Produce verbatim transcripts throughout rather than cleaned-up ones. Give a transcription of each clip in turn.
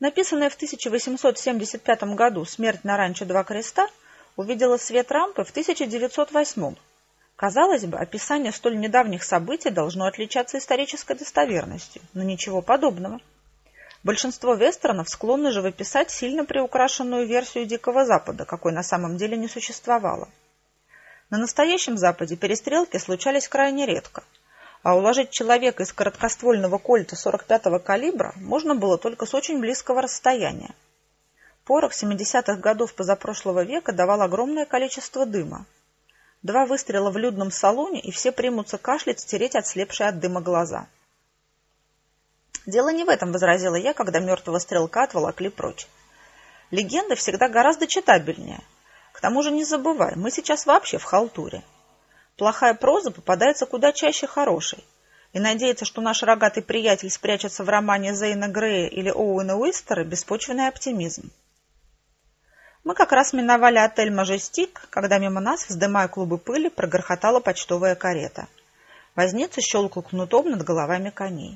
Написанная в тысяча восемьсот семьдесят пятом году «Смерть на ранчо Два Креста» увидела свет рампы в тысяча девятьсот восьмом. Казалось бы, описание столь недавних событий должно отличаться исторической достоверностью, но ничего подобного. Большинство вестернов склонны живописать сильно приукрашенную версию Дикого Запада, какой на самом деле не существовало. На настоящем Западе перестрелки случались крайне редко, а уложить человека из короткоствольного кольта сорок пятого калибра можно было только с очень близкого расстояния. Порох семидесятых годов позапрошлого века давал огромное количество дыма. Два выстрела в людном салоне, и все примутся кашлять, стереть отслепшие от дыма глаза. «Дело не в этом», — возразила я, когда мертвого стрелка отволокли прочь. «Легенды всегда гораздо читабельнее. К тому же не забывай, мы сейчас вообще в халтуре. Плохая проза попадается куда чаще хорошей, и надеяться, что наш рогатый приятель спрячется в романе Зейна Грея или Оуэна Уистера — беспочвенный оптимизм». Мы как раз миновали отель «Мажестик», когда мимо нас, вздымая клубы пыли, прогрохотала почтовая карета. Возница щелкал кнутом над головами коней.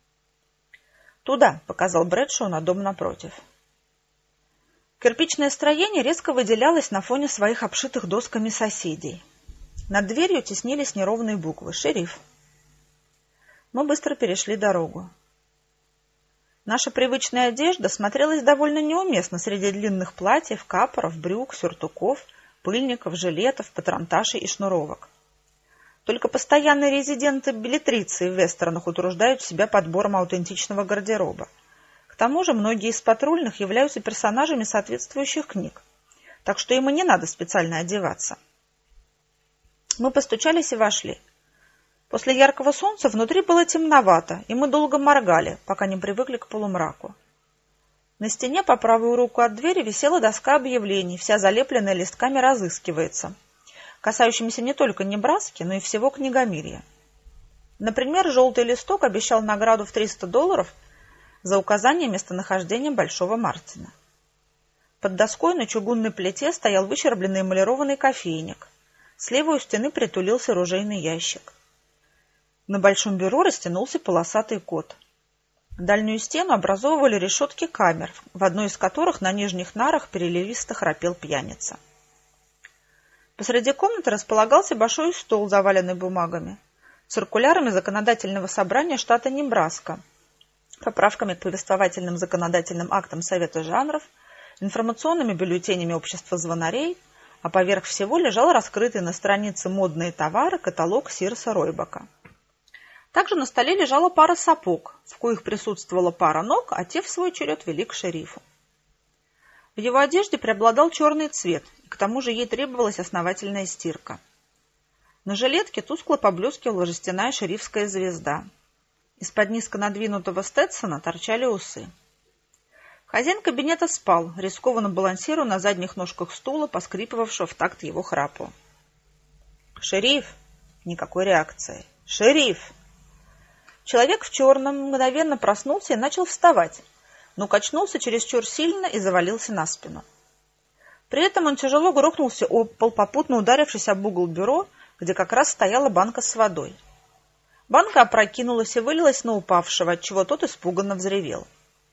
«Туда», — показал Брэдшоу на дом напротив. Кирпичное строение резко выделялось на фоне своих обшитых досками соседей. Над дверью теснились неровные буквы «Шериф». Мы быстро перешли дорогу. Наша привычная одежда смотрелась довольно неуместно среди длинных платьев, капоров, брюк, сюртуков, пыльников, жилетов, патронташей и шнуровок. Только постоянные резиденты беллетриции в вестернах утруждают себя подбором аутентичного гардероба. К тому же многие из патрульных являются персонажами соответствующих книг, так что им и не надо специально одеваться. Мы постучались и вошли. После яркого солнца внутри было темновато, и мы долго моргали, пока не привыкли к полумраку. На стене по правую руку от двери висела доска объявлений, вся залепленная листками «Разыскивается», касающимися не только Небраски, но и всего книгомирья. Например, желтый листок обещал награду в триста долларов за указание местонахождения Большого Мартина. Под доской на чугунной плите стоял выщербленный эмалированный кофейник. Слева у стены притулился ружейный ящик. На большом бюро растянулся полосатый кот. Дальнюю стену образовывали решетки камер, в одной из которых на нижних нарах переливисто храпел пьяница. Посреди комнаты располагался большой стол, заваленный бумагами, циркулярами законодательного собрания штата Небраска, поправками к повествовательным законодательным актам Совета жанров, информационными бюллетенями общества звонарей, а поверх всего лежал раскрытый на странице «Модные товары» каталог Сирса Ройбака. Также на столе лежала пара сапог, в коих присутствовала пара ног, а те в свой черед вели к шерифу. В его одежде преобладал черный цвет, и к тому же ей требовалась основательная стирка. На жилетке тускло поблескивала жестяная шерифская звезда. Из-под низко надвинутого стетсона торчали усы. Хозяин кабинета спал, рискованно балансируя на задних ножках стула, поскрипывавшего в такт его храпу. «Шериф!» Никакой реакции. «Шериф!» Человек в черном мгновенно проснулся и начал вставать, но качнулся чересчур сильно и завалился на спину. При этом он тяжело грохнулся об пол, попутно ударившись об угол бюро, где как раз стояла банка с водой. Банка опрокинулась и вылилась на упавшего, отчего тот испуганно взревел.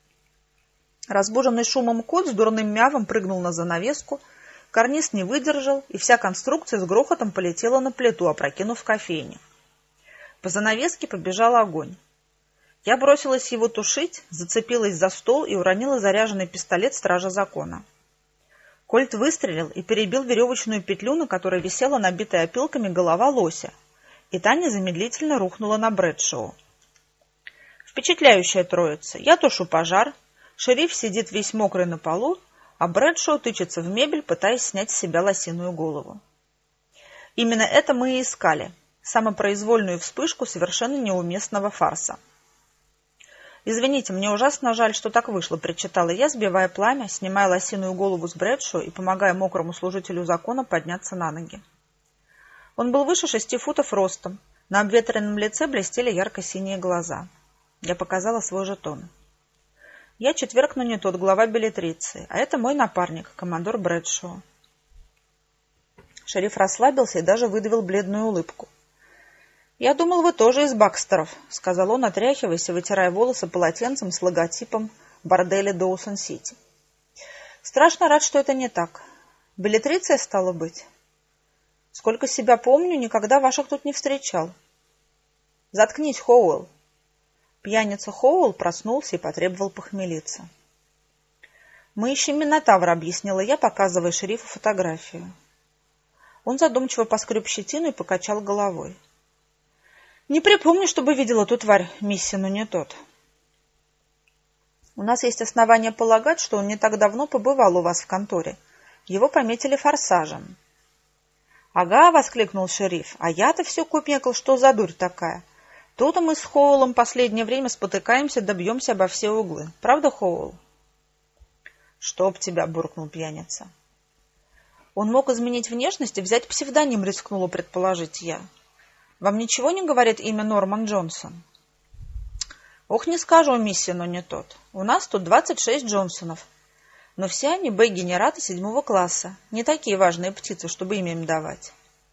Разбуженный шумом кот с дурным мявом прыгнул на занавеску, карниз не выдержал, и вся конструкция с грохотом полетела на плиту, опрокинув кофейник. По занавеске побежал огонь. Я бросилась его тушить, зацепилась за стол и уронила заряженный пистолет стража закона. Кольт выстрелил и перебил веревочную петлю, на которой висела набитая опилками голова лося, и та незамедлительно рухнула на Брэдшоу. Впечатляющая троица. Я тушу пожар, шериф сидит весь мокрый на полу, а Брэдшоу тычется в мебель, пытаясь снять с себя лосиную голову. Именно это мы и искали. Самопроизвольную вспышку совершенно неуместного фарса. «Извините, мне ужасно жаль, что так вышло», — причитала я, сбивая пламя, снимая лосиную голову с Брэдшоу и помогая мокрому служителю закона подняться на ноги. Он был выше шести футов ростом, на обветренном лице блестели ярко-синие глаза. Я показала свой жетон. «Я четверг, но не тот, глава беллетриции, а это мой напарник, командор Брэдшоу». Шериф расслабился и даже выдавил бледную улыбку. «Я думал, вы тоже из Бакстеров», — сказал он, отряхиваясь и вытирая волосы полотенцем с логотипом борделе Доусон-Сити. Страшно рад, что это не так. Беллетриция, стало быть? Сколько себя помню, никогда ваших тут не встречал. Заткнись, Хоуэлл. Пьяница Хоуэлл проснулся и потребовал похмелиться. Мы ищем Минотавра, объяснила я, показывая шерифу фотографию. Он задумчиво поскреб щетину и покачал головой. Не припомню, чтобы видела ту тварь, мисси, но не тот. У нас есть основания полагать, что он не так давно побывал у вас в конторе. Его пометили форсажем. «Ага», — воскликнул шериф, — «а я-то все купекал, что за дурь такая. Тут мы с Хоуэллом последнее время спотыкаемся, добьемся обо все углы. Правда, Хоуэлл?» «Чтоб тебя», — буркнул пьяница. «Он мог изменить внешность и взять псевдоним», — рискнула предположить я. «Вам ничего не говорит имя Норман Джонсон?» «Ох, не скажу, мисси, но не тот. У нас тут двадцать шесть Джонсонов. Но все они б-генераты седьмого класса. Не такие важные птицы, чтобы имя им давать».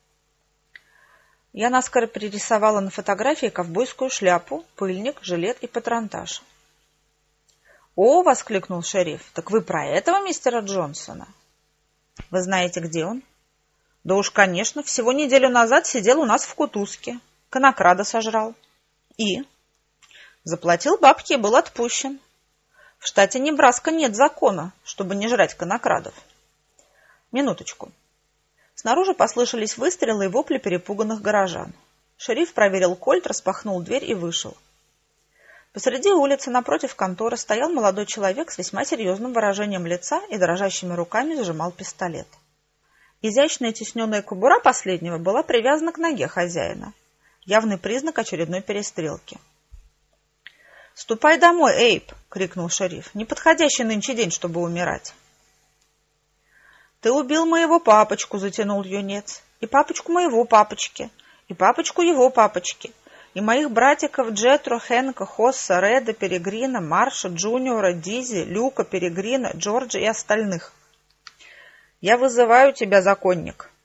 Я наскоро перерисовала на фотографии ковбойскую шляпу, пыльник, жилет и патронтаж. «О!» — воскликнул шериф. «Так вы про этого мистера Джонсона?» «Вы знаете, где он?» «Да уж, конечно. Всего неделю назад сидел у нас в кутузке. Конокрада сожрал». «И?» «Заплатил бабки и был отпущен. В штате Небраска нет закона, чтобы не жрать конокрадов». «Минуточку». Снаружи послышались выстрелы и вопли перепуганных горожан. Шериф проверил кольт, распахнул дверь и вышел. Посреди улицы напротив конторы стоял молодой человек с весьма серьезным выражением лица и дрожащими руками сжимал пистолет. Изящная тисненная кобура последнего была привязана к ноге хозяина. Явный признак очередной перестрелки. «Ступай домой, Эйб!» — крикнул шериф. «Неподходящий нынче день, чтобы умирать». «Ты убил моего папочку», — затянул юнец, «и папочку моего папочки, и папочку его папочки, и моих братиков Джетро, Хэнка, Хосса, Реда, Перегрина, Марша, Джуниора, Дизи, Люка, Перегрина, Джорджа и остальных. Я вызываю тебя, законник».